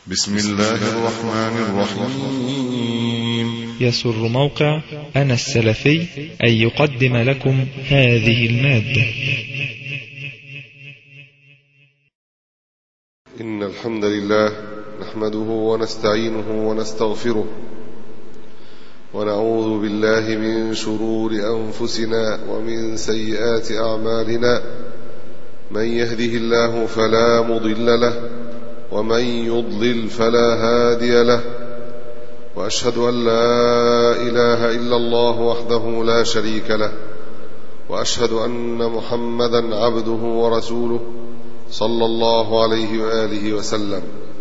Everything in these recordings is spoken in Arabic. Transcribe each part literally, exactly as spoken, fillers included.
بسم الله الرحمن الرحيم. يسر موقع أنا السلفي أن يقدم لكم هذه المادة. إن الحمد لله نحمده ونستعينه ونستغفره ونعوذ بالله من شرور أنفسنا ومن سيئات أعمالنا. من يهده الله فلا مضل له ومن يضلل فلا هادي له، وأشهد أن لا إله إلا الله وحده لا شريك له، وأشهد أن محمدا عبده ورسوله صلى الله عليه وآله وسلم.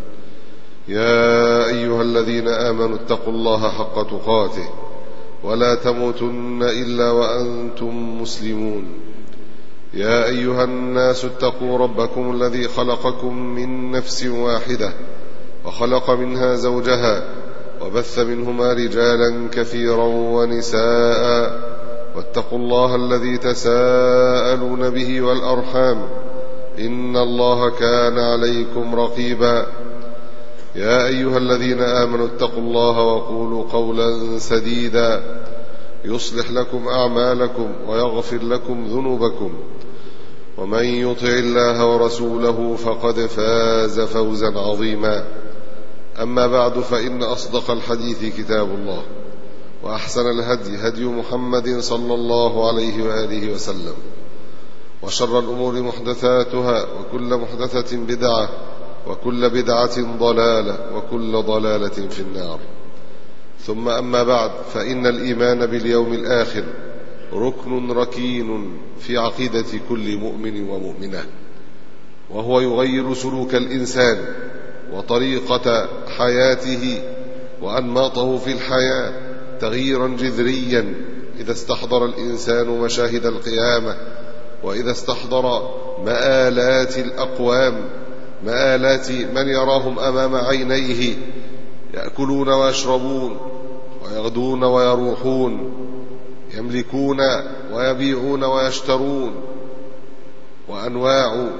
يا أيها الذين آمنوا اتقوا الله حق تقاته ولا تموتن إلا وأنتم مسلمون. يا أيها الناس اتقوا ربكم الذي خلقكم من نفس واحدة وخلق منها زوجها وبث منهما رجالا كثيرا ونساء، واتقوا الله الذي تساءلون به والأرحام إن الله كان عليكم رقيبا. يا أيها الذين آمنوا اتقوا الله وقولوا قولا سديدا يصلح لكم أعمالكم ويغفر لكم ذنوبكم، ومن يطع الله ورسوله فقد فاز فوزا عظيما. أما بعد، فإن أصدق الحديث كتاب الله، وأحسن الهدي هدي محمد صلى الله عليه وآله وسلم، وشر الأمور محدثاتها، وكل محدثة بدعة، وكل بدعة ضلالة، وكل ضلالة في النار. ثم أما بعد، فإن الإيمان باليوم الآخر ركن ركين في عقيدة كل مؤمن ومؤمنة، وهو يغير سلوك الإنسان وطريقة حياته وأنماطه في الحياة تغييرا جذريا إذا استحضر الإنسان مشاهد القيامة، وإذا استحضر مآلات الأقوام، مآلات من يراهم أمام عينيه يأكلون ويشربون ويغدون ويروحون، يملكون ويبيعون ويشترون، وأنواع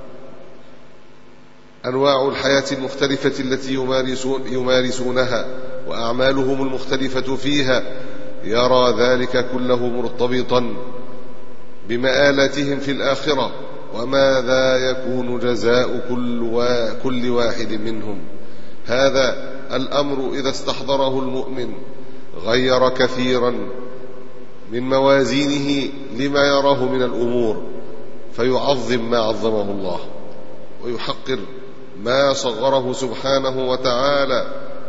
أنواع الحياة المختلفة التي يمارسون يمارسونها وأعمالهم المختلفة فيها، يرى ذلك كله مرتبطا بمآلاتهم في الآخرة، وماذا يكون جزاء كل واحد منهم. هذا الأمر إذا استحضره المؤمن غير كثيرا من موازينه لما يراه من الأمور، فيعظم ما عظمه الله ويحقر ما صغره سبحانه وتعالى،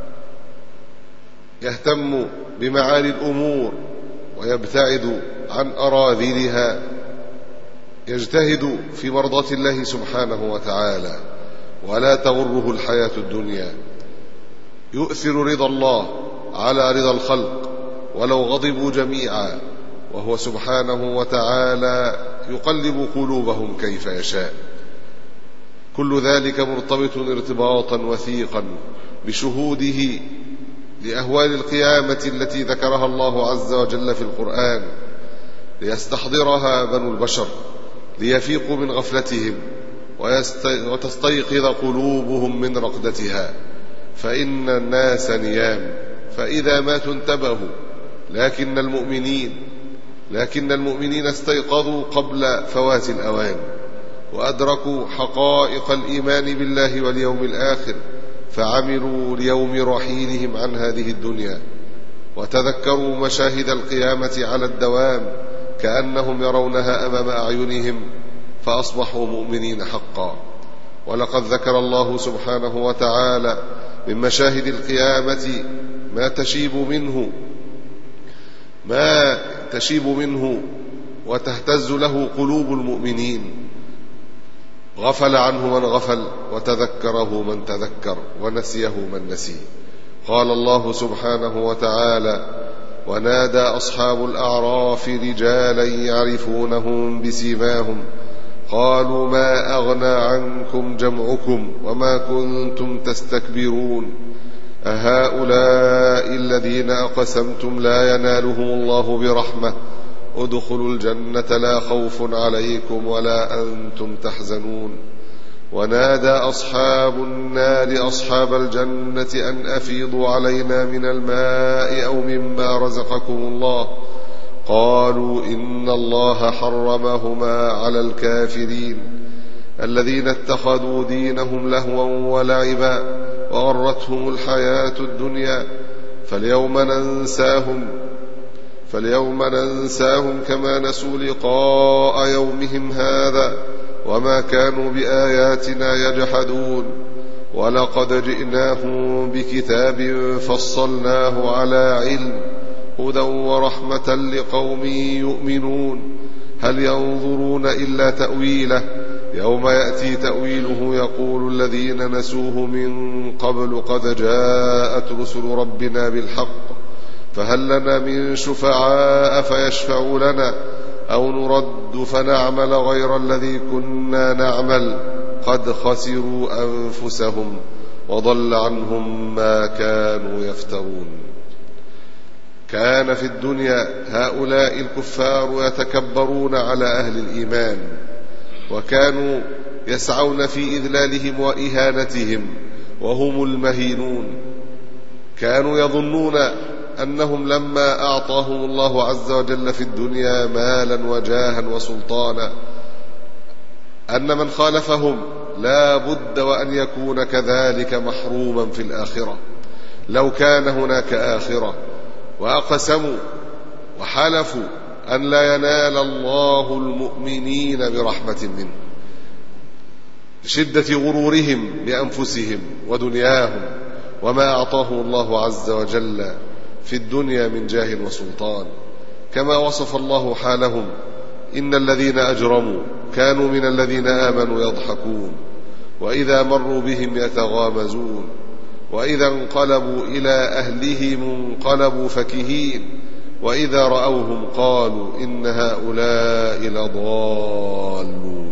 يهتم بمعالي الأمور ويبتعد عن أراذلها، يجتهد في مرضاة الله سبحانه وتعالى، ولا تغره الحياة الدنيا، يؤثر رضا الله على رضا الخلق ولو غضبوا جميعا، وهو سبحانه وتعالى يقلب قلوبهم كيف يشاء. كل ذلك مرتبط ارتباطا وثيقا بشهوده لأهوال القيامة التي ذكرها الله عز وجل في القرآن، ليستحضرها بنو البشر ليفيقوا من غفلتهم وتستيقظ قلوبهم من رقدتها. فإن الناس نيام، فإذا ماتوا انتبهوا، لكن المؤمنين لكن المؤمنين استيقظوا قبل فوات الأوان، وأدركوا حقائق الإيمان بالله واليوم الآخر، فعملوا ليوم رحيلهم عن هذه الدنيا، وتذكروا مشاهد القيامة على الدوام كأنهم يرونها أمام أعينهم، فأصبحوا مؤمنين حقا. ولقد ذكر الله سبحانه وتعالى من مشاهد القيامة ما تشيب منه ما تشيب منه وتهتز له قلوب المؤمنين. غفل عنه من غفل، وتذكره من تذكر، ونسيه من نسي. قال الله سبحانه وتعالى: ونادى أصحاب الأعراف رجالا يعرفونهم بسيماهم قالوا ما أغنى عنكم جمعكم وما كنتم تستكبرون أهؤلاء الذين أقسمتم لا ينالهم الله برحمة ادخلوا الجنة لا خوف عليكم ولا أنتم تحزنون ونادى أصحاب النار أصحاب الجنة أن أفيضوا علينا من الماء أو مما رزقكم الله قالوا إن الله حرمهما على الكافرين الذين اتخذوا دينهم لهوا ولعبا وغرتهم الحياة الدنيا فاليوم ننساهم فاليوم ننساهم كما نسوا لقاء يومهم هذا وما كانوا بآياتنا يجحدون ولقد جئناهم بكتاب فصلناه على علم هدى ورحمة لقوم يؤمنون هل ينظرون إلا تأويله يوم يأتي تأويله يقول الذين نسوه من قبل قد جاءت رسل ربنا بالحق فهل لنا من شفعاء فيشفعوا لنا أو نرد فنعمل غير الذي كنا نعمل قد خسروا أنفسهم وضل عنهم ما كانوا يفترون. كان في الدنيا هؤلاء الكفار يتكبرون على أهل الإيمان وكانوا يسعون في إذلالهم وإهانتهم وهم المهينون. كانوا يظنون أنهم لما أعطاهم الله عز وجل في الدنيا مالا وجاها وسلطانا أن من خالفهم لا بد وأن يكون كذلك محروما في الآخرة لو كان هناك آخرة. وأقسموا وحلفوا أن لا ينال الله المؤمنين برحمة منه لشدة غرورهم بأنفسهم ودنياهم وما أعطاه الله عز وجل في الدنيا من جاه وسلطان. كما وصف الله حالهم إن الذين أجرموا كانوا من الذين آمنوا يضحكون وإذا مروا بهم يتغامزون وإذا انقلبوا إلى أهلهم انقلبوا فكهين وإذا رأوهم قالوا إن هؤلاء لضالون.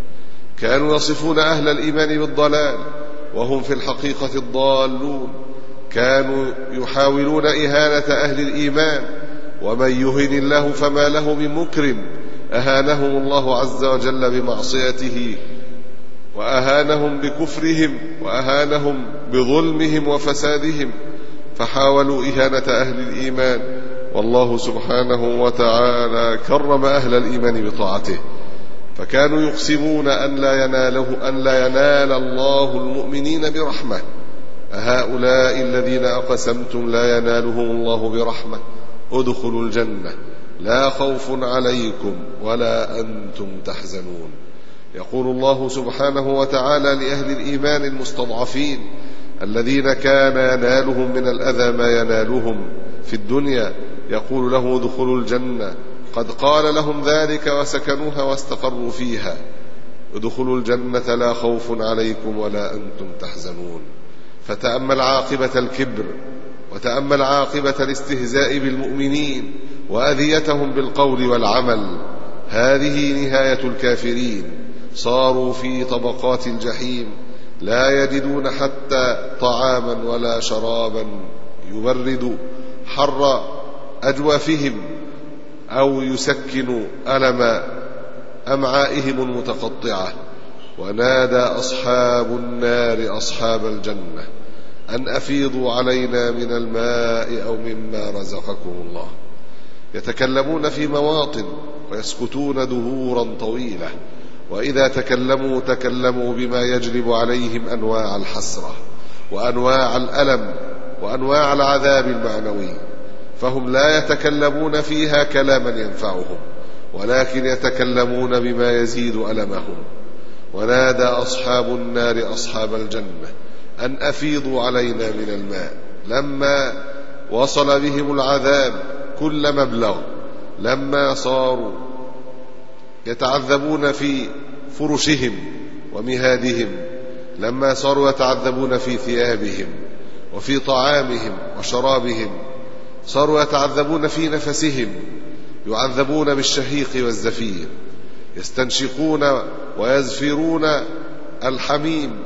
كانوا يصفون أهل الإيمان بالضلال وهم في الحقيقة الضالون. كانوا يحاولون إهانة أهل الإيمان ومن يهن الله فما له من مكرم. أهانهم الله عز وجل بمعصيته وأهانهم بكفرهم وأهانهم بظلمهم وفسادهم فحاولوا إهانة أهل الإيمان والله سبحانه وتعالى كرم أهل الإيمان بطاعته فكانوا يقسمون أن لا يناله أن لا ينال الله المؤمنين برحمة. أهؤلاء الذين أقسمتم لا ينالهم الله برحمة ادخلوا الجنة لا خوف عليكم ولا أنتم تحزنون. يقول الله سبحانه وتعالى لأهل الإيمان المستضعفين الذين كان ينالهم من الأذى ما ينالهم في الدنيا يقول له ادخلوا الجنة قد قال لهم ذلك وسكنوها واستقروا فيها ادخلوا الجنة لا خوف عليكم ولا أنتم تحزنون. فتأمل عاقبة الكبر وتأمل عاقبة الاستهزاء بالمؤمنين وأذيتهم بالقول والعمل. هذه نهاية الكافرين صاروا في طبقات الجحيم لا يجدون حتى طعاما ولا شرابا يبرد حر أجوافهم أو يسكن ألم أمعائهم المتقطعة. ونادى أصحاب النار أصحاب الجنة أن أفيضوا علينا من الماء أو مما رزقكم الله. يتكلمون في مواطن ويسكتون دهورا طويلة وإذا تكلموا تكلموا بما يجلب عليهم أنواع الحسرة وأنواع الألم وأنواع العذاب المعنوي فهم لا يتكلمون فيها كلاما ينفعهم ولكن يتكلمون بما يزيد ألمهم. ونادى أصحاب النار أصحاب الجنة أن أفيضوا علينا من الماء لما وصل بهم العذاب كل مبلغ لما صاروا يتعذبون في فرشهم ومهادهم لما صاروا يتعذبون في ثيابهم وفي طعامهم وشرابهم صاروا يتعذبون في نفسهم يعذبون بالشهيق والزفير يستنشقون ويزفرون الحميم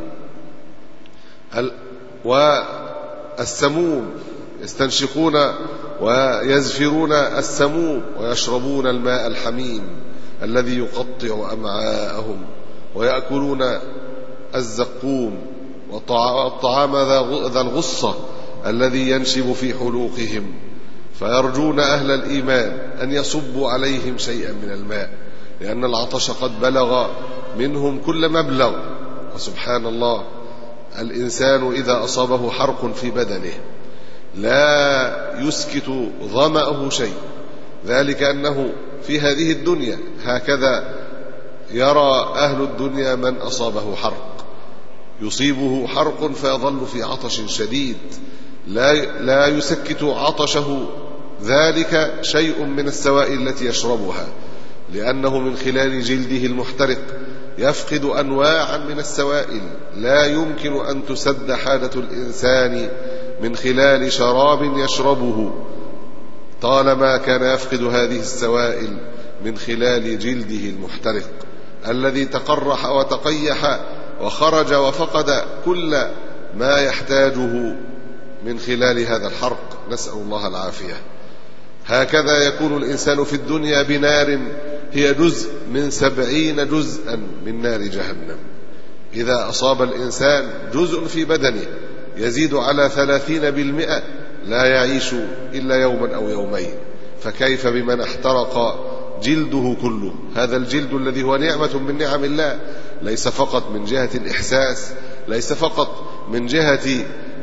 والسموم يستنشقون ويزفرون السموم ويشربون الماء الحميم الذي يقطع أمعاءهم ويأكلون الزقوم والطعام ذا الغصة الذي ينشب في حلوقهم، فيرجون أهل الإيمان أن يصبوا عليهم شيئا من الماء، لأن العطش قد بلغ منهم كل مبلغ. وسبحان الله، الإنسان إذا أصابه حرق في بدنه لا يسكت ظمأه شيء، ذلك أنه في هذه الدنيا هكذا يرى أهل الدنيا من أصابه حرق، يصيبه حرق فيظل في عطش شديد، لا لا يسكت عطشه ذلك شيء من السوائل التي يشربها، لأنه من خلال جلده المحترق يفقد أنواعا من السوائل لا يمكن أن تسد حاجة الإنسان من خلال شراب يشربه طالما كان يفقد هذه السوائل من خلال جلده المحترق الذي تقرح وتقيح وخرج وفقد كل ما يحتاجه من خلال هذا الحرق، نسأل الله العافية. هكذا يكون الإنسان في الدنيا بنار هي جزء من سبعين جزءا من نار جهنم. إذا أصاب الإنسان جزء في بدنه يزيد على ثلاثين بالمئة لا يعيش إلا يوما أو يومين، فكيف بمن احترق جلده كله؟ هذا الجلد الذي هو نعمة من نعم الله، ليس فقط من جهة الإحساس، ليس فقط من جهة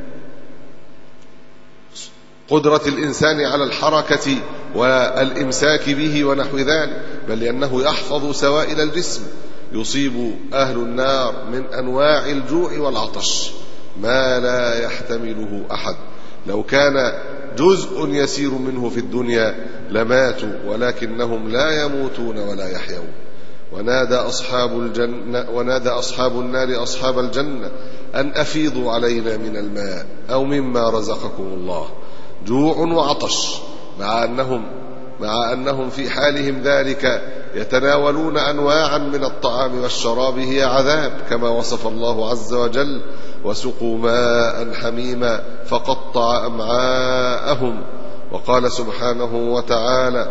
قدرة الإنسان على الحركة والإمساك به ونحو ذلك، بل لأنه يحفظ سوائل الجسم. يصيب أهل النار من أنواع الجوع والعطش ما لا يحتمله أحد. لو كان جزء يسير منه في الدنيا لماتوا، ولكنهم لا يموتون ولا يحيون. ونادى أصحاب الجنة ونادى أصحاب النار أصحاب الجنة أن أفيضوا علينا من الماء أو مما رزقكم الله. جوع وعطش، مع أنهم مع أنهم في حالهم ذلك يتناولون أنواعا من الطعام والشراب هي عذاب، كما وصف الله عز وجل: وسقوا ماء حميما فقطع أمعاءهم. وقال سبحانه وتعالى: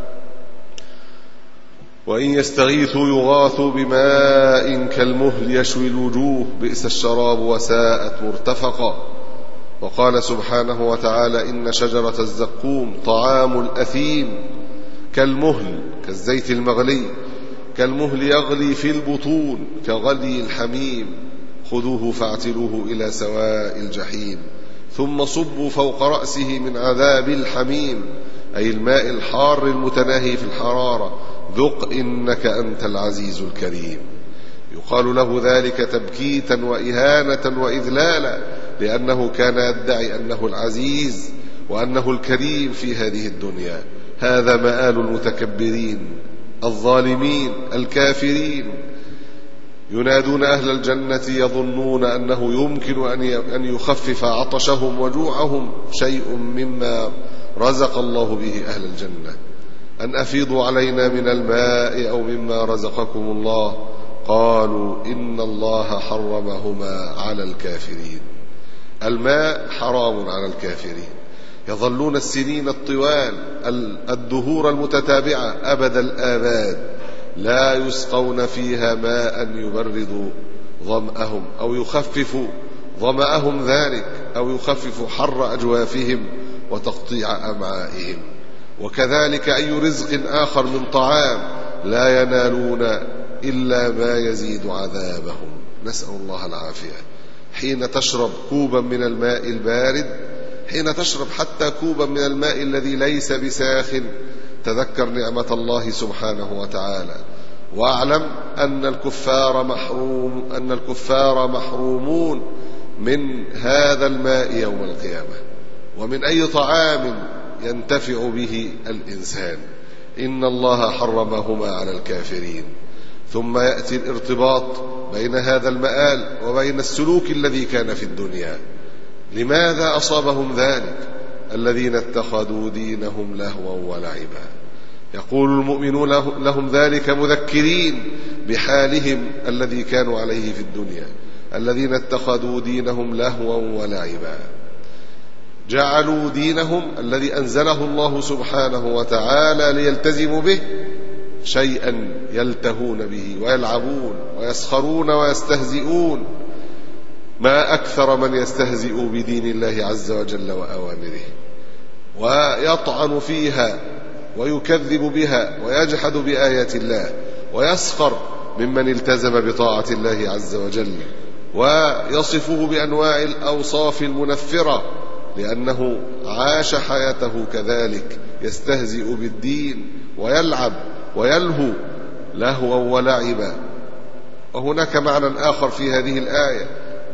وإن يستغيثوا يغاثوا بماء كالمهل يشوي الوجوه بئس الشراب وساءت مرتفقا. وقال سبحانه وتعالى: إن شجرة الزقوم طعام الأثيم كالمهل، كالزيت المغلي، كالمهل يغلي في البطون كغلي الحميم، خذوه فاعتلوه إلى سواء الجحيم ثم صبوا فوق رأسه من عذاب الحميم، أي الماء الحار المتناهي في الحرارة، ذق إنك أنت العزيز الكريم. يقال له ذلك تبكيتا وإهانة وإذلالا، لأنه كان يدعي أنه العزيز وأنه الكريم في هذه الدنيا. هذا مآل المتكبرين الظالمين الكافرين. ينادون أهل الجنة يظنون أنه يمكن أن يخفف عطشهم وجوعهم شيء مما رزق الله به أهل الجنة، أن أفيضوا علينا من الماء أو مما رزقكم الله. قالوا إن الله حرمهما على الكافرين. الماء حرام على الكافرين، يظلون السنين الطوال الدهور المتتابعة أبد الآباد لا يسقون فيها ماء يبرد ظمأهم أو يخفف ظمأهم ذلك، أو يخفف حر أجوافهم وتقطيع أمعائهم. وكذلك أي رزق آخر من طعام لا ينالون إلا ما يزيد عذابهم، نسأل الله العافية. حين تشرب كوبا من الماء البارد، حين تشرب حتى كوبا من الماء الذي ليس بساخن، تذكر نعمة الله سبحانه وتعالى، واعلم أن الكفار محروم أن الكفار محرومون من هذا الماء يوم القيامة ومن أي طعام ينتفع به الإنسان. إن الله حرمهما على الكافرين. ثم يأتي الارتباط بين هذا المآل وبين السلوك الذي كان في الدنيا. لماذا أصابهم ذلك؟ الذين اتخذوا دينهم لهوا ولعبا. يقول المؤمنون لهم ذلك مذكرين بحالهم الذي كانوا عليه في الدنيا. الذين اتخذوا دينهم لهوا ولعبا، جعلوا دينهم الذي أنزله الله سبحانه وتعالى ليلتزموا به شيئا يلتهون به ويلعبون ويسخرون ويستهزئون. ما أكثر من يستهزئ بدين الله عز وجل وأوامره ويطعن فيها ويكذب بها ويجحد بآيات الله ويسخر ممن التزم بطاعة الله عز وجل، ويصفه بأنواع الأوصاف المنفرة لأنه عاش حياته كذلك يستهزئ بالدين ويلعب ويلهو لهوا ولعبا. وهناك معنى آخر في هذه الآية: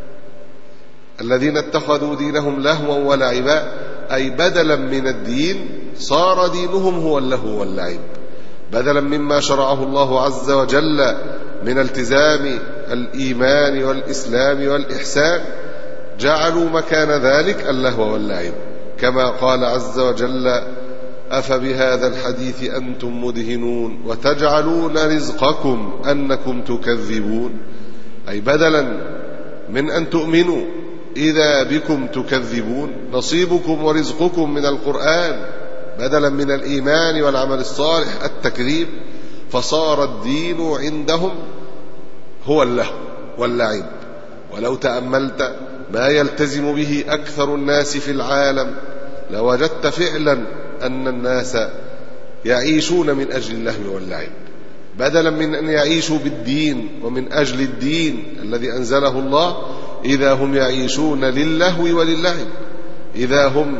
الذين اتخذوا دينهم لهوا ولعبا، أي بدلا من الدين صار دينهم هو اللهو واللعب، بدلا مما شرعه الله عز وجل من التزام الإيمان والإسلام والإحسان جعلوا مكان ذلك اللهو واللعب، كما قال عز وجل: أفبهذا الحديث أنتم مدهنون وتجعلون رزقكم أنكم تكذبون. أي بدلا من أن تؤمنوا إذا بكم تكذبون، نصيبكم ورزقكم من القرآن بدلا من الإيمان والعمل الصالح التكذيب، فصار الدين عندهم هو اللهو واللعب. ولو تأملت ما يلتزم به أكثر الناس في العالم لوجدت فعلا أن الناس يعيشون من أجل اللهو واللعب، بدلا من أن يعيشوا بالدين ومن أجل الدين الذي أنزله الله، إذا هم يعيشون للهو وللعب، إذا هم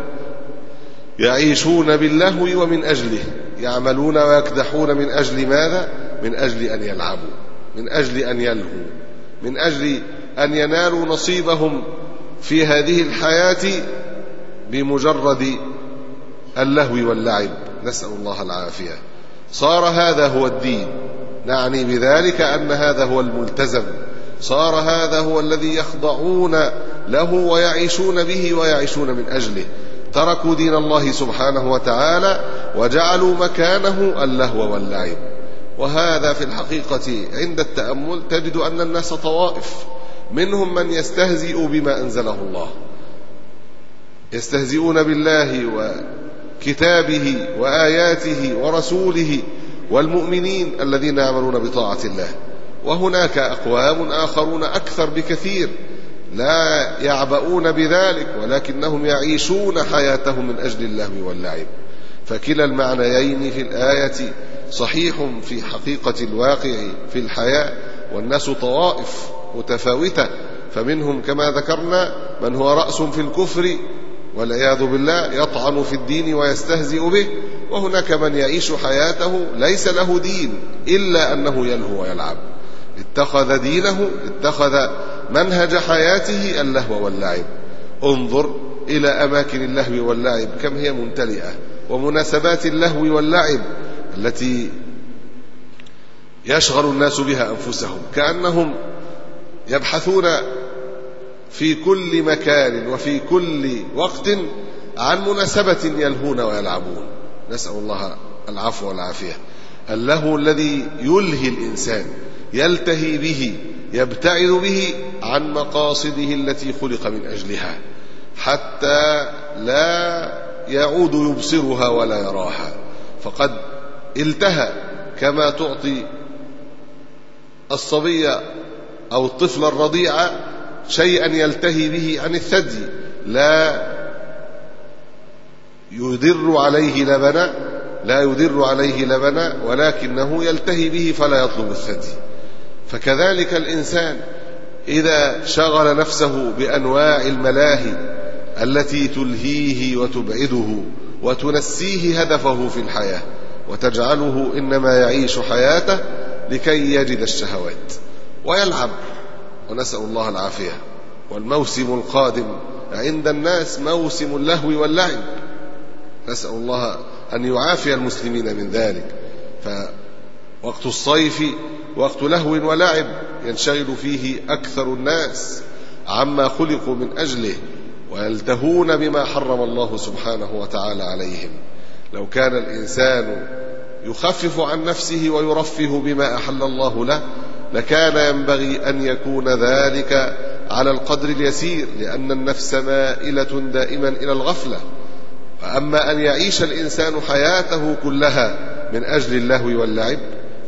يعيشون باللهو ومن أجله، يعملون ويكدحون من أجل ماذا؟ من أجل أن يلعبوا، من أجل أن يلهوا، من أجل أن ينالوا نصيبهم في هذه الحياة بمجرد اللهو واللعب، نسأل الله العافية. صار هذا هو الدين، نعني بذلك أن هذا هو الملتزم، صار هذا هو الذي يخضعون له ويعيشون به ويعيشون من أجله. تركوا دين الله سبحانه وتعالى وجعلوا مكانه اللهو واللعب. وهذا في الحقيقة عند التأمل تجد أن الناس طوائف، منهم من يستهزئ بما أنزله الله، يستهزئون بالله وكتابه وآياته ورسوله والمؤمنين الذين يعملون بطاعة الله. وهناك أقوام آخرون أكثر بكثير لا يعبؤون بذلك، ولكنهم يعيشون حياتهم من أجل اللهو واللعب. فكلا المعنيين في الآية صحيح في حقيقة الواقع في الحياة، والناس طوائف متفاوتة، فمنهم كما ذكرنا من هو رأس في الكفر والعياذ بالله يطعن في الدين ويستهزئ به، وهناك من يعيش حياته ليس له دين إلا أنه يلهو ويلعب، اتخذ دينه، اتخذ منهج حياته اللهو واللعب. انظر إلى أماكن اللهو واللعب كم هي ممتلئة، ومناسبات اللهو واللعب التي يشغل الناس بها أنفسهم، كأنهم يبحثون في كل مكان وفي كل وقت عن مناسبة يلهون ويلعبون، نسأل الله العفو والعافية. اللهو الذي يلهي الإنسان، يلتهي به، يبتعد به عن مقاصده التي خلق من أجلها، حتى لا يعود يبصرها ولا يراها، فقد التهى كما تعطي الصبية أو الطفل الرضيع شيئا يلتهي به عن الثدي، لا يدر عليه لبنا، لا يدر عليه لبنا ولكنه يلتهي به فلا يطلب الثدي. فكذلك الإنسان إذا شغل نفسه بأنواع الملاهي التي تلهيه وتبعده وتنسيه هدفه في الحياة وتجعله إنما يعيش حياته لكي يجد الشهوات ويلعب، ونسأل الله العافية. والموسم القادم عند الناس موسم اللهو واللعب، نسأل الله أن يعافي المسلمين من ذلك. فوقت الصيف وقت لهو ولعب ينشغل فيه أكثر الناس عما خلقوا من أجله، ويلتهون بما حرم الله سبحانه وتعالى عليهم. لو كان الإنسان يخفف عن نفسه ويرفه بما أحل الله له لكان ينبغي أن يكون ذلك على القدر اليسير، لأن النفس مائلة دائما إلى الغفلة. فأما أن يعيش الإنسان حياته كلها من أجل اللهو واللعب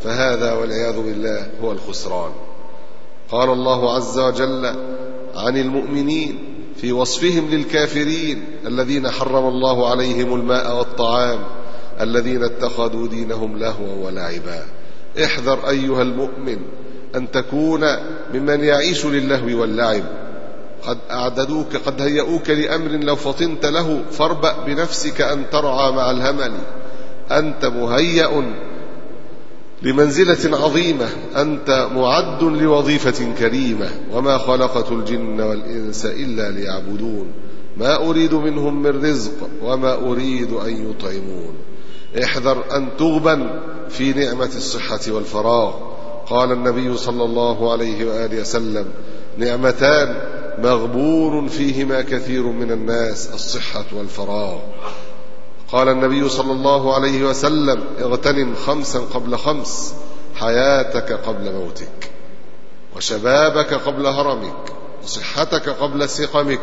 فهذا والعياذ بالله هو الخسران. قال الله عز وجل عن المؤمنين في وصفهم للكافرين الذين حرم الله عليهم الماء والطعام الذين اتخذوا دينهم لهوا ولعبا. احذر أيها المؤمن أن تكون ممن يعيش للهو واللعب. قد أعددوك قد هيئوك لأمر لو فطنت له فاربأ بنفسك أن ترعى مع الهمل. أنت مهيأ لمنزلة عظيمة، أنت معد لوظيفة كريمة. وما خلقت الجن والإنس إلا ليعبدون ما أريد منهم من رزق وما أريد أن يطعمون. احذر أن تغبن في نعمة الصحة والفراغ. قال النبي صلى الله عليه وآله وسلم: نعمتان مغبور فيهما كثير من الناس، الصحة والفراغ. قال النبي صلى الله عليه وسلم: اغتنم خمسا قبل خمس، حياتك قبل موتك، وشبابك قبل هرمك، وصحتك قبل سقمك،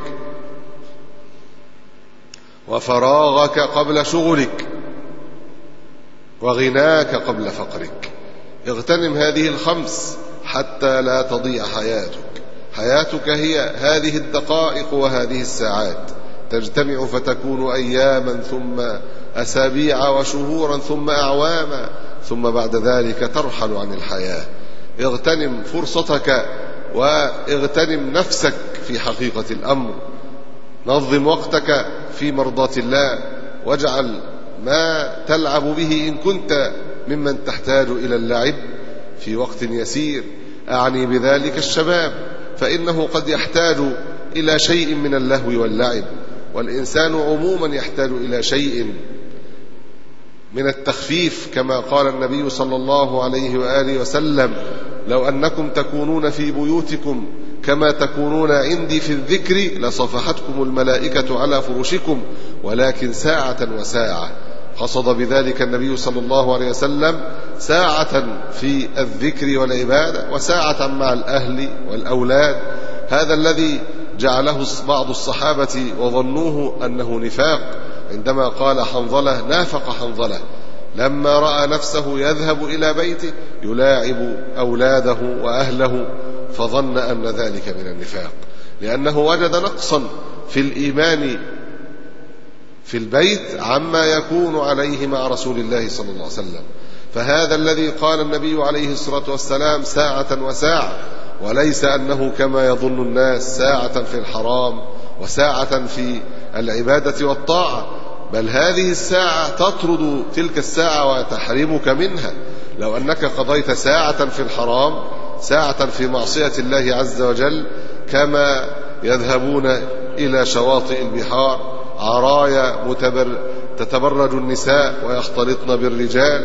وفراغك قبل شغلك، وغناك قبل فقرك. اغتنم هذه الخمس حتى لا تضيع حياتك. حياتك هي هذه الدقائق وهذه الساعات، تجتمع فتكون أياما ثم أسابيع وشهورا ثم أعواما، ثم بعد ذلك ترحل عن الحياة. اغتنم فرصتك واغتنم نفسك في حقيقة الأمر. نظم وقتك في مرضاة الله، واجعل ما تلعب به إن كنت ممن تحتاج إلى اللعب في وقت يسير. أعني بذلك الشباب، فإنه قد يحتاج إلى شيء من اللهو واللعب، والإنسان عموما يحتاج إلى شيء من التخفيف، كما قال النبي صلى الله عليه وآله وسلم: لو أنكم تكونون في بيوتكم كما تكونون عندي في الذكر لصفحتكم الملائكة على فرشكم، ولكن ساعة وساعة. قصد بذلك النبي صلى الله عليه وسلم ساعة في الذكر والعبادة، وساعة مع الأهل والأولاد. هذا الذي جعله بعض الصحابة وظنوه أنه نفاق، عندما قال حنظلة: نافق حنظلة، لما رأى نفسه يذهب إلى بيته يلاعب أولاده وأهله، فظن أن ذلك من النفاق، لأنه وجد نقصا في الإيمان في البيت عما يكون عليه مع رسول الله صلى الله عليه وسلم. فهذا الذي قال النبي عليه الصلاة والسلام ساعة وساعة، وليس أنه كما يظن الناس ساعة في الحرام وساعة في العبادة والطاعة، بل هذه الساعة تطرد تلك الساعة وتحرمك منها. لو أنك قضيت ساعة في الحرام، ساعة في معصية الله عز وجل، كما يذهبون إلى شواطئ البحار عرايا متبر تتبرج النساء ويختلطن بالرجال،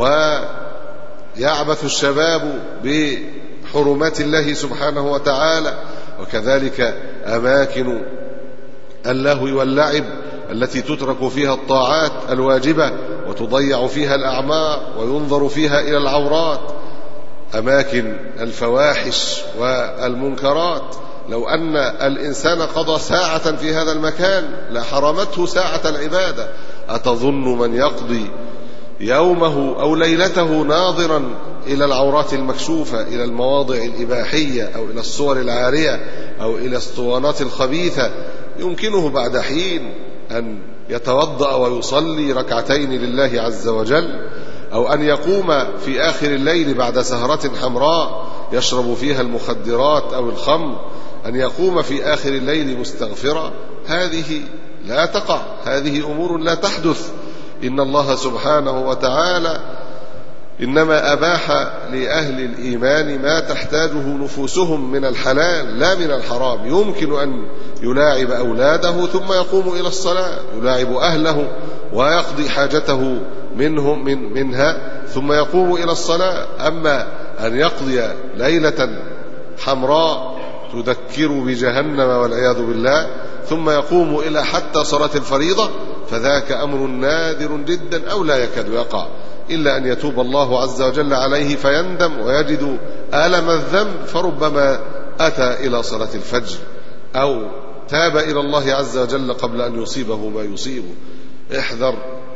ويعبث الشباب بحرمات الله سبحانه وتعالى، وكذلك أماكن اللهو واللعب التي تترك فيها الطاعات الواجبة وتضيع فيها الأعمار وينظر فيها إلى العورات، أماكن الفواحش والمنكرات. لو أن الإنسان قضى ساعة في هذا المكان لحرمته ساعة العبادة. أتظن من يقضي يومه أو ليلته ناظرا إلى العورات المكشوفة، إلى المواضع الإباحية، أو إلى الصور العارية، أو إلى الاسطوانات الخبيثة، يمكنه بعد حين أن يتوضأ ويصلي ركعتين لله عز وجل، أو أن يقوم في آخر الليل بعد سهرة حمراء يشرب فيها المخدرات أو الخمر، أن يقوم في آخر الليل مستغفرا. هذه لا تقع، هذه أمور لا تحدث. إن الله سبحانه وتعالى إنما أباح لأهل الإيمان ما تحتاجه نفوسهم من الحلال لا من الحرام. يمكن أن يلاعب أولاده ثم يقوم إلى الصلاة، يلاعب أهله ويقضي حاجته منهم من منها ثم يقوم إلى الصلاة. أما أن يقضي ليلة حمراء تذكر بجهنم والعياذ بالله ثم يقوم إلى حتى صلاة الفريضة، فذاك أمر نادر جدا أو لا يكاد يقع، إلا أن يتوب الله عز وجل عليه فيندم ويجد ألم الذنب، فربما أتى إلى صلاة الفجر أو تاب إلى الله عز وجل قبل أن يصيبه ما يصيبه. احذر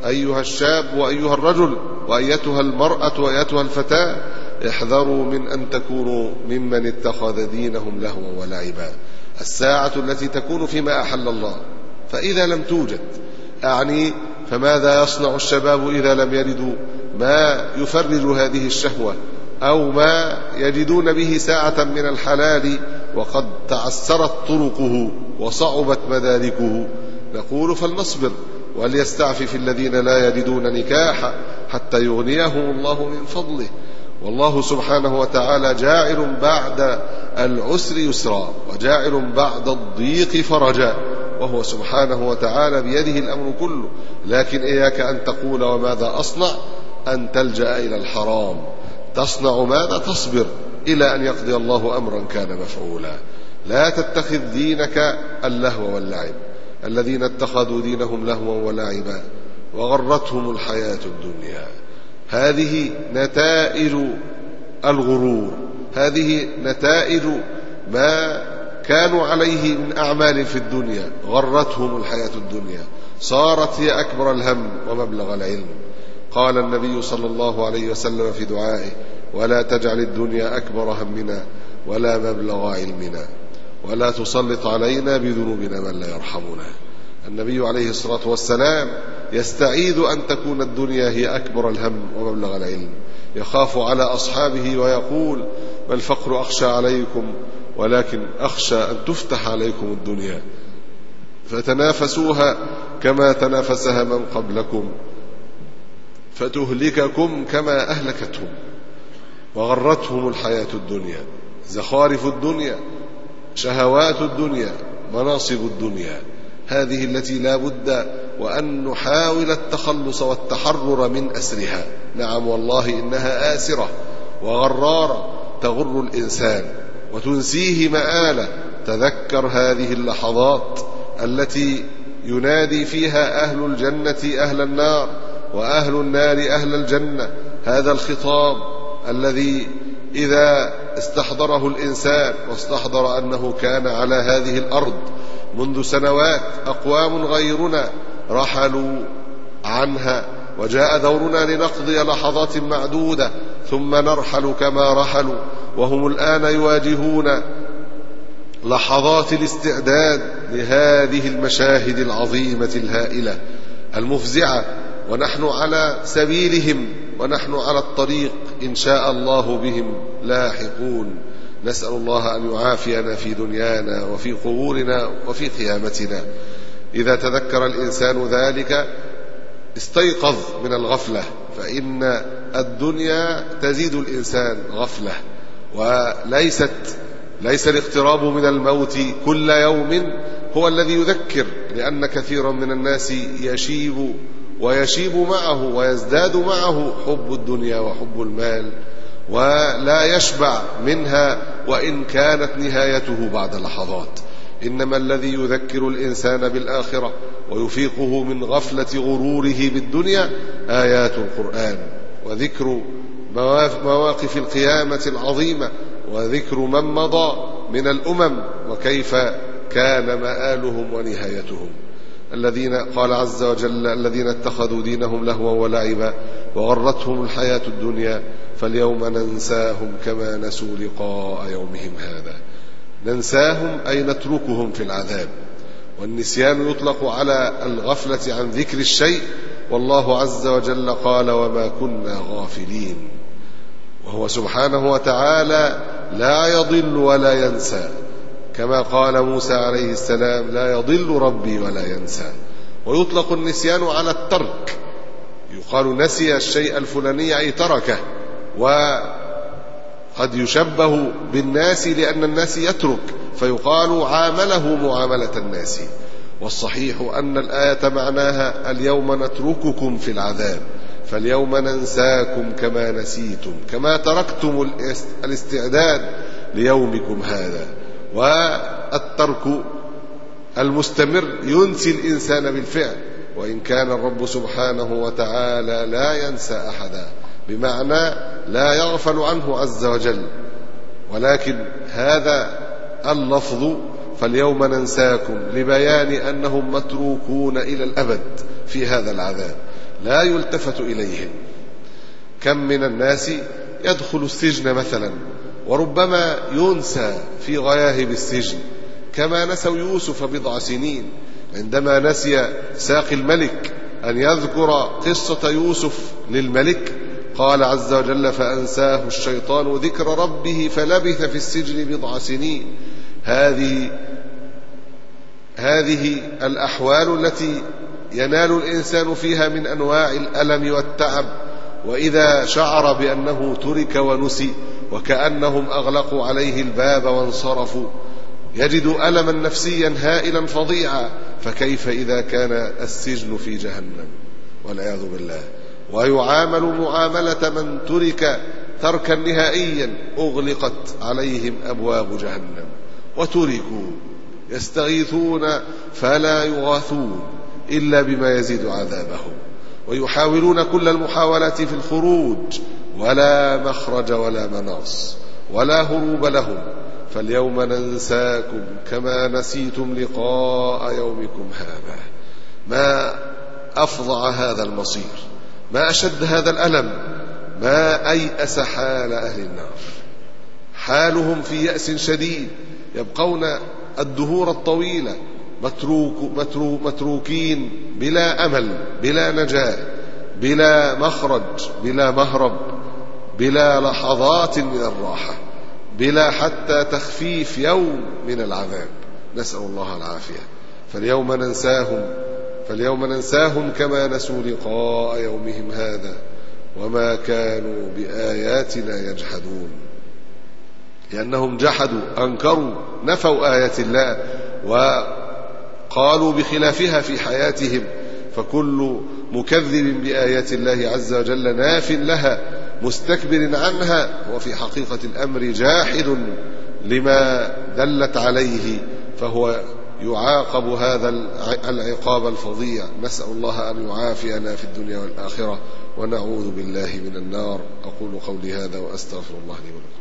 أيها الشاب وأيها الرجل وأيتها المرأة وأيتها الفتاة، احذروا من أن تكونوا ممن اتخذ دينهم لهوا ولعبا. الساعة التي تكون فيما أحل الله، فإذا لم توجد أعني فماذا يصنع الشباب إذا لم يجدوا ما يفرج هذه الشهوة أو ما يجدون به ساعة من الحلال وقد تعسرت طرقه وصعبت مداركه؟ نقول فلنصبر وليستعفف الذين لا يجدون نكاحا حتى يغنيهم الله من فضله. والله سبحانه وتعالى جاعل بعد العسر يسرا وجاعل بعد الضيق فرجا، وهو سبحانه وتعالى بيده الأمر كله. لكن إياك أن تقول وماذا أصنع، أن تلجأ إلى الحرام. تصنع ماذا؟ تصبر إلى أن يقضي الله أمرا كان مفعولا. لا تتخذ دينك اللهو واللعب. الذين اتخذوا دينهم لهوا ولعبا وغرتهم الحياة الدنيا، هذه نتائج الغرور، هذه نتائج ما كانوا عليه من أعمال في الدنيا. غرتهم الحياة الدنيا، صارت هي أكبر الهم ومبلغ العلم. قال النبي صلى الله عليه وسلم في دعائه: ولا تجعل الدنيا أكبر همنا ولا مبلغ علمنا ولا تسلط علينا بذنوبنا من لا يرحمنا. النبي عليه الصلاة والسلام يستعيذ أن تكون الدنيا هي أكبر الهم ومبلغ العلم، يخاف على أصحابه ويقول: ما الفقر أخشى عليكم ولكن أخشى أن تفتح عليكم الدنيا فتنافسوها كما تنافسها من قبلكم فتهلككم كما أهلكتهم. وغرتهم الحياة الدنيا، زخارف الدنيا، شهوات الدنيا، مناصب الدنيا، هذه التي لا بد وأن نحاول التخلص والتحرر من أسرها. نعم والله إنها آسرة وغرارة تغر الإنسان وتنسيه مآله. تذكر هذه اللحظات التي ينادي فيها أهل الجنة أهل النار وأهل النار أهل الجنة، هذا الخطاب الذي إذا استحضره الإنسان واستحضر أنه كان على هذه الأرض منذ سنوات أقوام غيرنا رحلوا عنها وجاء دورنا لنقضي لحظات معدودة ثم نرحل كما رحلوا، وهم الآن يواجهون لحظات الاستعداد لهذه المشاهد العظيمة الهائلة المفزعة، ونحن على سبيلهم ونحن على الطريق إن شاء الله بهم لاحقون. نسأل الله أن يعافينا في دنيانا وفي قبورنا وفي قيامتنا. إذا تذكر الإنسان ذلك استيقظ من الغفلة، فإن الدنيا تزيد الإنسان غفلة، وليست ليس الاقتراب من الموت كل يوم هو الذي يذكر، لأن كثيرا من الناس يشيب ويشيب معه ويزداد معه حب الدنيا وحب المال ولا يشبع منها وإن كانت نهايته بعد لحظات. إنما الذي يذكر الإنسان بالآخرة ويفيقه من غفلة غروره بالدنيا آيات القرآن وذكر مواقف القيامة العظيمة وذكر من مضى من الأمم وكيف كان مآلهم ونهايتهم. الذين قال عز وجل: الذين اتخذوا دينهم لهوا ولعبا وغرتهم الحياة الدنيا فاليوم ننساهم كما نسوا لقاء يومهم هذا. ننساهم أي نتركهم في العذاب، والنسيان يطلق على الغفلة عن ذكر الشيء، والله عز وجل قال: وما كنا غافلين. وهو سبحانه وتعالى لا يضل ولا ينسى، كما قال موسى عليه السلام: لا يضل ربي ولا ينسى. ويطلق النسيان على الترك، يقال نسي الشيء الفلاني أي تركه، وقد يشبه بالناس لأن الناس يترك فيقال عامله معاملة الناس. والصحيح أن الآية معناها: اليوم نترككم في العذاب فاليوم ننساكم كما نسيتم، كما تركتم الاستعداد ليومكم هذا. والترك المستمر ينسي الإنسان بالفعل، وإن كان الرب سبحانه وتعالى لا ينسى أحدا، بمعنى لا يغفل عنه عز وجل، ولكن هذا اللفظ فاليوم ننساكم لبيان أنهم متروكون إلى الأبد في هذا العذاب، لا يلتفت إليهم. كم من الناس يدخل السجن مثلا وربما ينسى في غياهب السجن، كما نسوا يوسف بضع سنين عندما نسي ساقي الملك أن يذكر قصة يوسف للملك، قال عز وجل فأنساه الشيطان ذكر ربه فلبث في السجن بضع سنين. هذه هذه الأحوال التي ينال الإنسان فيها من أنواع الألم والتعب، وإذا شعر بأنه ترك ونسي وكأنهم أغلقوا عليه الباب وانصرفوا يجد ألما نفسيا هائلا فظيعا، فكيف إذا كان السجن في جهنم والعياذ بالله، ويعامل معاملة من ترك تركا نهائيا أغلقت عليهم أبواب جهنم وتركوا يستغيثون فلا يغاثون إلا بما يزيد عذابهم، ويحاولون كل المحاولات في الخروج ولا مخرج ولا مناص ولا هروب لهم. فاليوم ننساكم كما نسيتم لقاء يومكم هذا. ما أفظع هذا المصير، ما أشد هذا الألم، ما أيأس حال أهل النار. حالهم في يأس شديد، يبقون الدهور الطويلة متروك متروك متروكين بلا أمل، بلا نجاة، بلا مخرج، بلا مهرب، بلا لحظات من الراحة، بلا حتى تخفيف يوم من العذاب، نسأل الله العافية. فاليوم ننساهم فاليوم ننساهم كما نسوا لقاء يومهم هذا وما كانوا بآياتنا يجحدون، لأنهم جحدوا، أنكروا، نفوا آيات الله وقالوا بخلافها في حياتهم. فكل مكذب بآيات الله عز وجل ناف لها مستكبر عنها، وفي حقيقة الأمر جاحد لما دلت عليه، فهو يعاقب هذا العقاب الفظيع. نسأل الله أن يعافينا في الدنيا والآخرة ونعوذ بالله من النار. أقول قولي هذا وأستغفر الله لي ولكم.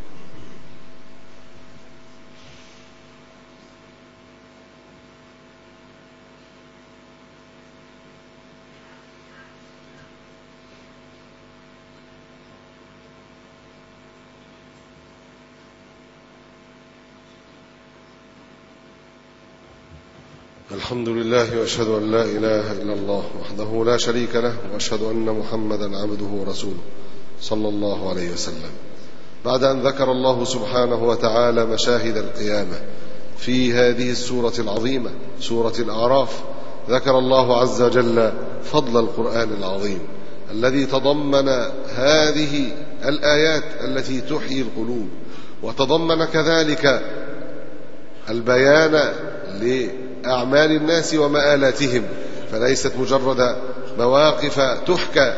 الحمد لله وأشهد أن لا إله إلا الله وحده لا شريك له، وأشهد أن محمدا عبده ورسوله صلى الله عليه وسلم. بعد أن ذكر الله سبحانه وتعالى مشاهد القيامة في هذه السورة العظيمة سورة الأعراف، ذكر الله عز وجل فضل القرآن العظيم الذي تضمن هذه الآيات التي تحيي القلوب، وتضمن كذلك البيان لأعمال الناس ومآلاتهم، فليست مجرد مواقف تحكى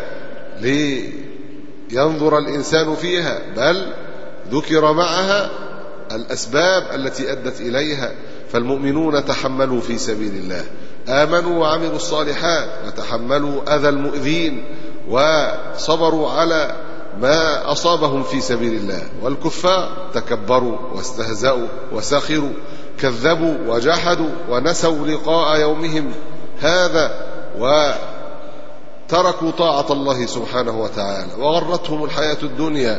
لينظر الإنسان فيها، بل ذكر معها الأسباب التي أدت إليها. فالمؤمنون تحملوا في سبيل الله، آمنوا وعملوا الصالحات وتحملوا أذى المؤذين وصبروا على ما أصابهم في سبيل الله، والكفار تكبروا واستهزأوا وسخروا، كذبوا وجحدوا ونسوا لقاء يومهم هذا وتركوا طاعة الله سبحانه وتعالى، وغرتهم الحياة الدنيا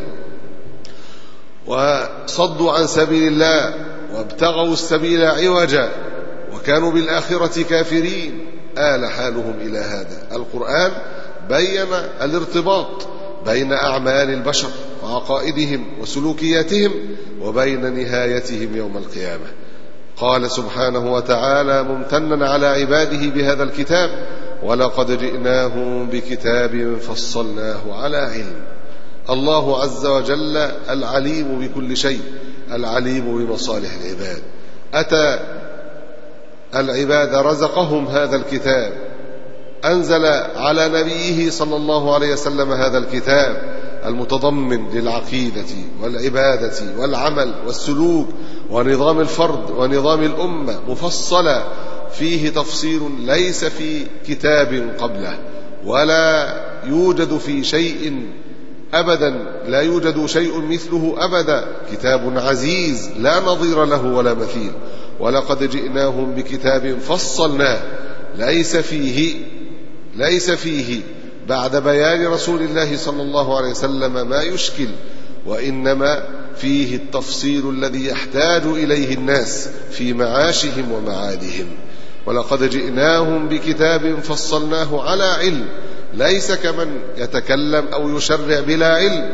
وصدوا عن سبيل الله وابتغوا السبيل عوجا وكانوا بالآخرة كافرين. آل حالهم إلى هذا. القرآن بين الارتباط بين أعمال البشر وعقائدهم وسلوكياتهم وبين نهايتهم يوم القيامة. قال سبحانه وتعالى ممتنا على عباده بهذا الكتاب: ولقد جئناهم بكتاب فصلناه على علم. الله عز وجل العليم بكل شيء، العليم بمصالح العباد. أتى العباد رزقهم هذا الكتاب، أنزل على نبيه صلى الله عليه وسلم هذا الكتاب المتضمن للعقيدة والعبادة والعمل والسلوك ونظام الفرد ونظام الأمة، مفصلا فيه تفصيل ليس في كتاب قبله، ولا يوجد في شيء أبدا، لا يوجد شيء مثله أبدا. كتاب عزيز لا نظير له ولا مثيل. ولقد جئناهم بكتاب فصلناه، ليس فيه ليس فيه بعد بيان رسول الله صلى الله عليه وسلم ما يشكل، وإنما فيه التفصيل الذي يحتاج إليه الناس في معاشهم ومعادهم. ولقد جئناهم بكتاب فصلناه على علم، ليس كمن يتكلم أو يشرع بلا علم،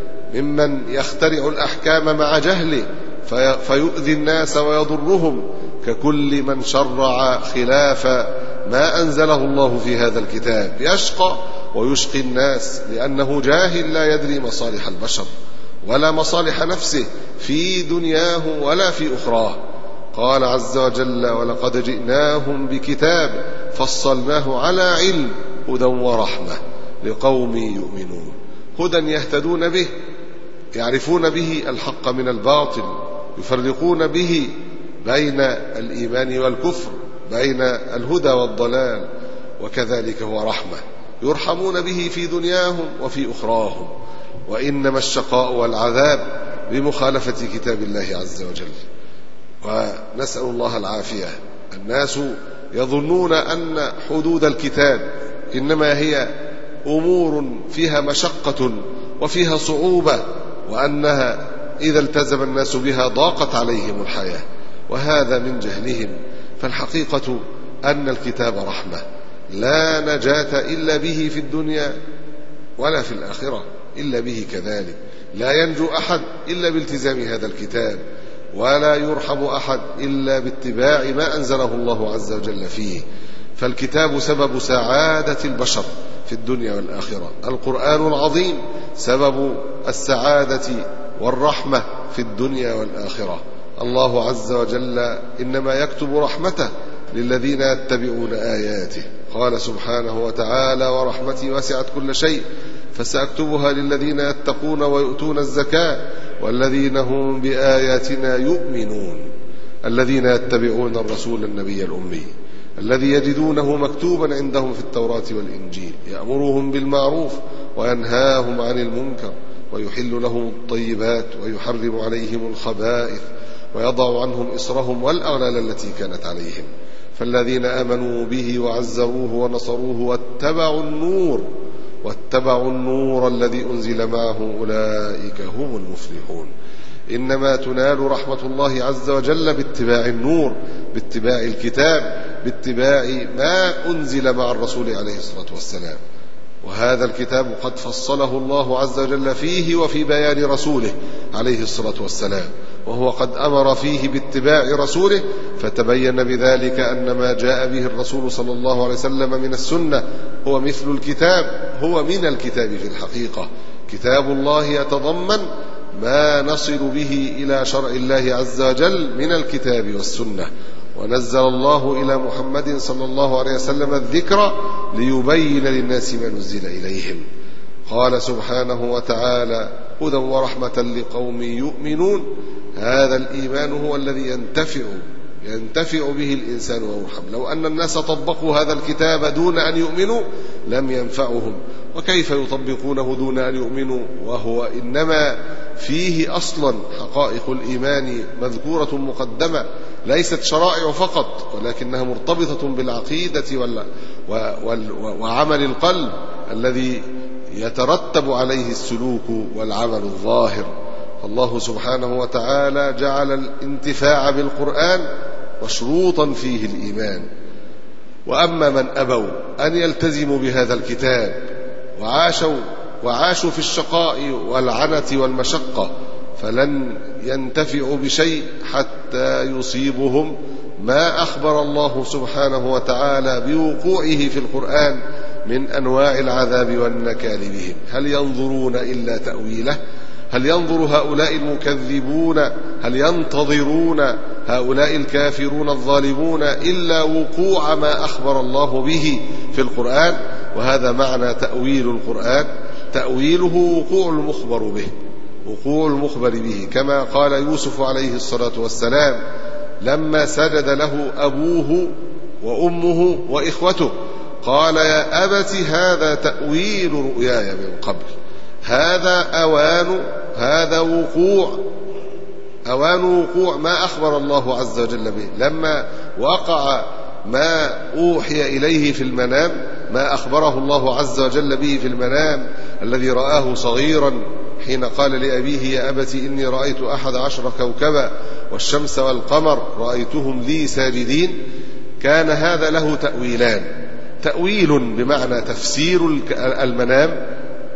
ممن يخترع الأحكام مع جهله فيؤذي الناس ويضرهم، ككل من شرع خلاف ما أنزله الله في هذا الكتاب، يشقى ويشقي الناس لأنه جاهل لا يدري مصالح البشر ولا مصالح نفسه في دنياه ولا في أخراه. قال عز وجل: ولقد جئناهم بكتاب فصلناه على علم هدى ورحمة لقوم يؤمنون. هدى يهتدون به، يعرفون به الحق من الباطل، يفرقون به بين الإيمان والكفر، بين الهدى والضلال، وكذلك هو رحمة يرحمون به في دنياهم وفي أخراهم. وإنما الشقاء والعذاب بمخالفة كتاب الله عز وجل، ونسأل الله العافية. الناس يظنون أن حدود الكتاب إنما هي أمور فيها مشقة وفيها صعوبة، وأنها إذا التزم الناس بها ضاقت عليهم الحياة، وهذا من جهلهم. فالحقيقة أن الكتاب رحمة لا نجاة إلا به في الدنيا ولا في الآخرة إلا به كذلك. لا ينجو أحد إلا بالتزام هذا الكتاب، ولا يرحم أحد إلا باتباع ما أنزله الله عز وجل فيه. فالكتاب سبب سعادة البشر في الدنيا والآخرة، القرآن العظيم سبب السعادة والرحمة في الدنيا والآخرة. الله عز وجل إنما يكتب رحمته للذين يتبعون آياته. قال سبحانه وتعالى: ورحمتي وسعت كل شيء فسأكتبها للذين يتقون ويؤتون الزكاة والذين هم بآياتنا يؤمنون. الذين يتبعون الرسول النبي الأمي الذي يجدونه مكتوبا عندهم في التوراة والإنجيل، يأمرهم بالمعروف وينهاهم عن المنكر ويحل لهم الطيبات ويحرم عليهم الخبائث ويضع عنهم إصرهم والأغلال التي كانت عليهم. فالذين آمنوا به وعزروه ونصروه واتبعوا النور واتبعوا النور الذي أنزل معه أولئك هم المفلحون. إنما تنال رحمة الله عز وجل باتباع النور، باتباع الكتاب، باتباع ما أنزل مع الرسول عليه الصلاة والسلام. وهذا الكتاب قد فصله الله عز وجل فيه وفي بيان رسوله عليه الصلاة والسلام، وهو قد أمر فيه باتباع رسوله، فتبين بذلك أن ما جاء به الرسول صلى الله عليه وسلم من السنة هو مثل الكتاب، هو من الكتاب في الحقيقة. كتاب الله يتضمن ما نصل به إلى شرع الله عز وجل من الكتاب والسنة. ونزل الله إلى محمد صلى الله عليه وسلم الذكر ليبين للناس ما نزل إليهم. قال سبحانه وتعالى: هدى ورحمة لقوم يؤمنون. هذا الإيمان هو الذي ينتفع ينتفع به الإنسان ويرحم. لو أن الناس طبقوا هذا الكتاب دون أن يؤمنوا لم ينفعهم، وكيف يطبقونه دون أن يؤمنوا وهو إنما فيه أصلا حقائق الإيمان مذكورة مقدمة، ليست شرائع فقط ولكنها مرتبطة بالعقيدة وعمل القلب الذي يترتب عليه السلوك والعمل الظاهر. فالله سبحانه وتعالى جعل الانتفاع بالقرآن مشروطا فيه الإيمان. وأما من أبوا أن يلتزموا بهذا الكتاب وعاشوا وعاشوا في الشقاء والعنة والمشقة فلن ينتفعوا بشيء حتى يصيبهم ما أخبر الله سبحانه وتعالى بوقوعه في القرآن من أنواع العذاب والنكال بهم. هل ينظرون إلا تأويله؟ هل ينظر هؤلاء المكذبون، هل ينتظرون هؤلاء الكافرون الظالمون إلا وقوع ما أخبر الله به في القرآن؟ وهذا معنى تأويل القرآن، تأويله وقوع المخبر به، وقوع المخبر به، كما قال يوسف عليه الصلاة والسلام لما سجد له أبوه وأمه وإخوته قال: يا أبت هذا تأويل رؤياي من قبل. هذا أوان هذا وقوع أوان وقوع ما أخبر الله عز وجل به. لما وقع ما أوحي إليه في المنام، ما أخبره الله عز وجل به في المنام، الذي رآه صغيرا حين قال لأبيه يا أبت إني رأيت أحد عشر كوكبا والشمس والقمر رأيتهم لي ساجدين. كان هذا له تأويلان: تأويل بمعنى تفسير المنام،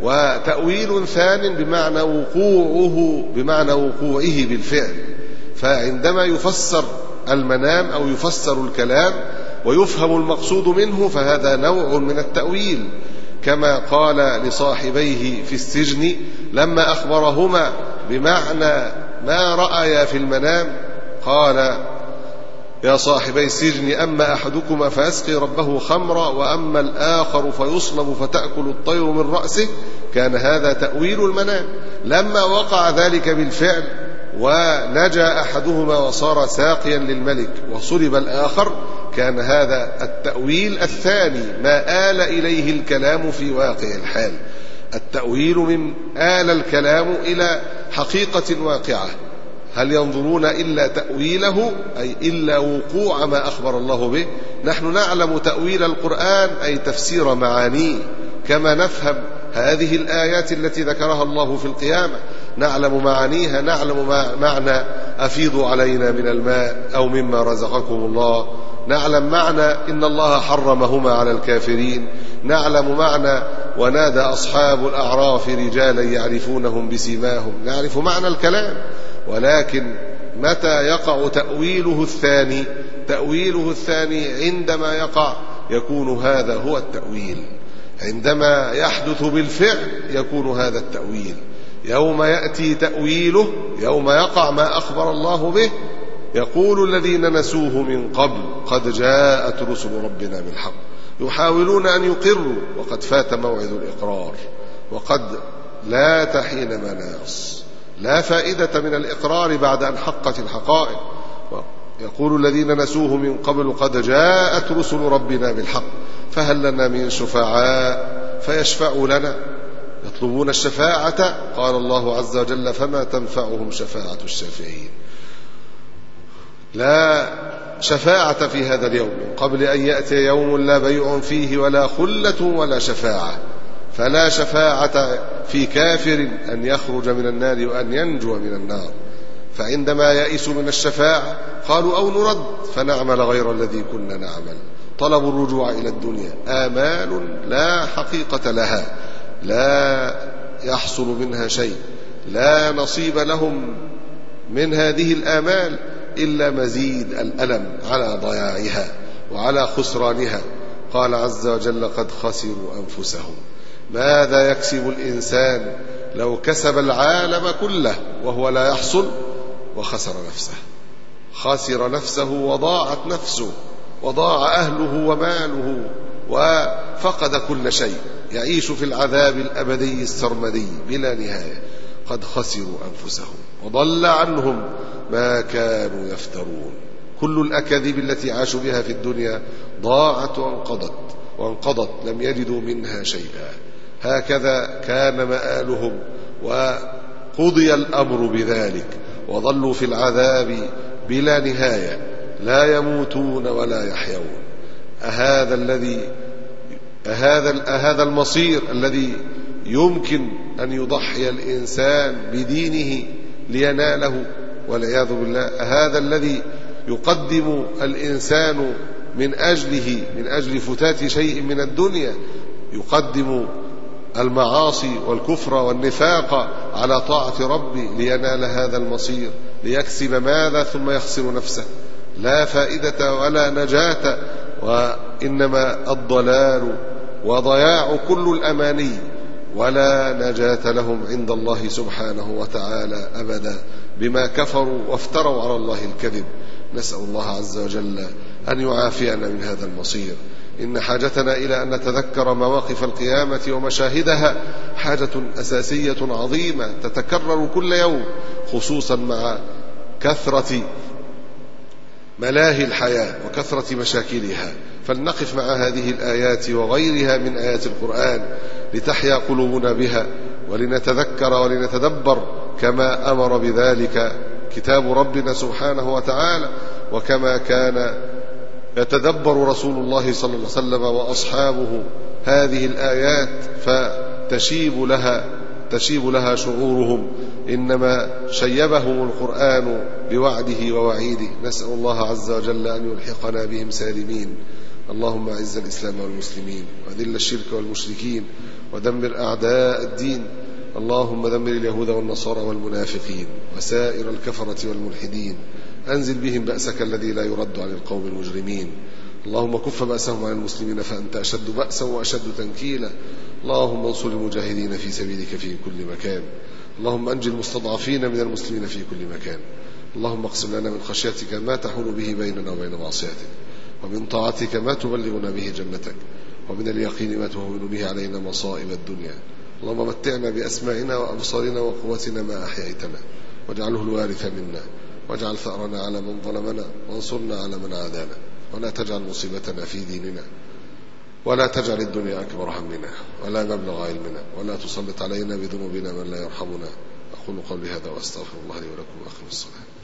وتأويل ثان بمعنى وقوعه بمعنى وقوعه بالفعل. فعندما يفسر المنام أو يفسر الكلام ويفهم المقصود منه فهذا نوع من التأويل، كما قال لصاحبيه في السجن لما أخبرهما بمعنى ما رأيا في المنام، قال يا صاحبي السجن أما أحدكما فيسقي ربه خمرا وأما الآخر فيصلب فتأكل الطير من رأسه. كان هذا تأويل المنام. لما وقع ذلك بالفعل ونجا أحدهما وصار ساقيا للملك وصلب الآخر، كان هذا التأويل الثاني، ما آل إليه الكلام في واقع الحال. التأويل من آل الكلام إلى حقيقة واقعة. هل ينظرون إلا تأويله أي إلا وقوع ما أخبر الله به؟ نحن نعلم تأويل القرآن أي تفسير معانيه، كما نفهم هذه الآيات التي ذكرها الله في القيامة، نعلم معانيها، نعلم معنى أفيضوا علينا من الماء أو مما رزقكم الله، نعلم معنى إن الله حرمهما على الكافرين، نعلم معنى ونادى أصحاب الأعراف رجالا يعرفونهم بسيماهم، نعرف معنى الكلام. ولكن متى يقع تأويله الثاني؟ تأويله الثاني عندما يقع يكون هذا هو التأويل، عندما يحدث بالفعل يكون هذا التأويل. يوم يأتي تأويله، يوم يقع ما أخبر الله به، يقول الذين نسوه من قبل قد جاءت رسل ربنا بالحق. يحاولون أن يقروا وقد فات موعد الإقرار، وقد لا حين مناص، لا فائدة من الإقرار بعد أن حقت الحقائق. يقول الذين نسوه من قبل قد جاءت رسل ربنا بالحق فهل لنا من شفعاء فيشفعوا لنا. يطلبون الشفاعة، قال الله عز وجل فما تنفعهم شفاعة الشافعين. لا شفاعة في هذا اليوم قبل أن يأتي يوم لا بيع فيه ولا خلة ولا شفاعة. فلا شفاعة في كافر أن يخرج من النار وأن ينجو من النار. فعندما يئسوا من الشفاعة قالوا أو نرد فنعمل غير الذي كنا نعمل. طلبوا الرجوع إلى الدنيا، آمال لا حقيقة لها، لا يحصل منها شيء، لا نصيب لهم من هذه الآمال إلا مزيد الألم على ضياعها وعلى خسرانها. قال عز وجل قد خسروا أنفسهم. ماذا يكسب الإنسان لو كسب العالم كله وهو لا يحصل؟ وخسر نفسه، خسر نفسه وضاعت نفسه وضاع أهله وماله وفقد كل شيء، يعيش في العذاب الأبدي السرمدي بلا نهاية. قد خسروا أنفسهم وضل عنهم ما كانوا يفترون. كل الأكاذيب التي عاشوا بها في الدنيا ضاعت وانقضت وانقضت، لم يجدوا منها شيئا. هكذا كان مآلهم وقضي الأمر بذلك، وظلوا في العذاب بلا نهاية، لا يموتون ولا يحيون. أهذا الذي أهذا أهذا المصير الذي يمكن أن يضحي الإنسان بدينه ليناله والعياذ بالله؟ هذا الذي يقدم الإنسان من أجله من أجل فتات شيء من الدنيا، يقدم المعاصي والكفر والنفاق على طاعة ربه لينال هذا المصير، ليكسب ماذا ثم يخسر نفسه. لا فائدة ولا نجاة، وإنما الضلال وضياع كل الأماني، ولا نجاة لهم عند الله سبحانه وتعالى أبدا بما كفروا وافتروا على الله الكذب. نسأل الله عز وجل أن يعافينا من هذا المصير. إن حاجتنا إلى أن نتذكر مواقف القيامة ومشاهدها حاجة أساسية عظيمة تتكرر كل يوم، خصوصا مع كثرة ملاهي الحياة وكثرة مشاكلها. فلنقف مع هذه الآيات وغيرها من آيات القرآن لتحيا قلوبنا بها، ولنتذكر ولنتدبر كما أمر بذلك كتاب ربنا سبحانه وتعالى، وكما كان يتدبر رسول الله صلى الله عليه وسلم وأصحابه هذه الآيات فتشيب لها تشيب لها شعورهم، إنما شيبهم القرآن بوعده ووعيده. نسأل الله عز وجل أن يلحقنا بهم سالمين. اللهم أعز الإسلام والمسلمين وأذل الشرك والمشركين ودمر أعداء الدين. اللهم دمر اليهود والنصارى والمنافقين وسائر الكفرة والملحدين. أنزل بهم بأسك الذي لا يرد عن القوم المجرمين. اللهم كف بأسهم عن المسلمين فأنت أشد بأسا وأشد تنكيلا. اللهم انصر المجاهدين في سبيلك في كل مكان. اللهم أنجي المستضعفين من المسلمين في كل مكان. اللهم اقسم لنا من خشيتك ما تحول به بيننا وبين معصيتك، ومن طاعتك ما تبلغنا به جنتك، ومن اليقين ما تهون به علينا مصائب الدنيا. اللهم متعنا بأسماعنا وأبصارنا وقوتنا ما أحييتنا، واجعله الوارث منا، واجعل ثأرنا على من ظلمنا، وانصرنا على من عادانا، ولا تجعل مصيبتنا في ديننا، ولا تجعل الدنيا أكبر همنا ولا مبلغ علمنا، ولا تسلط علينا بذنوبنا من لا يرحمنا. أقول قولي هذا وأستغفر الله لي ولكم وأقم الصلاة.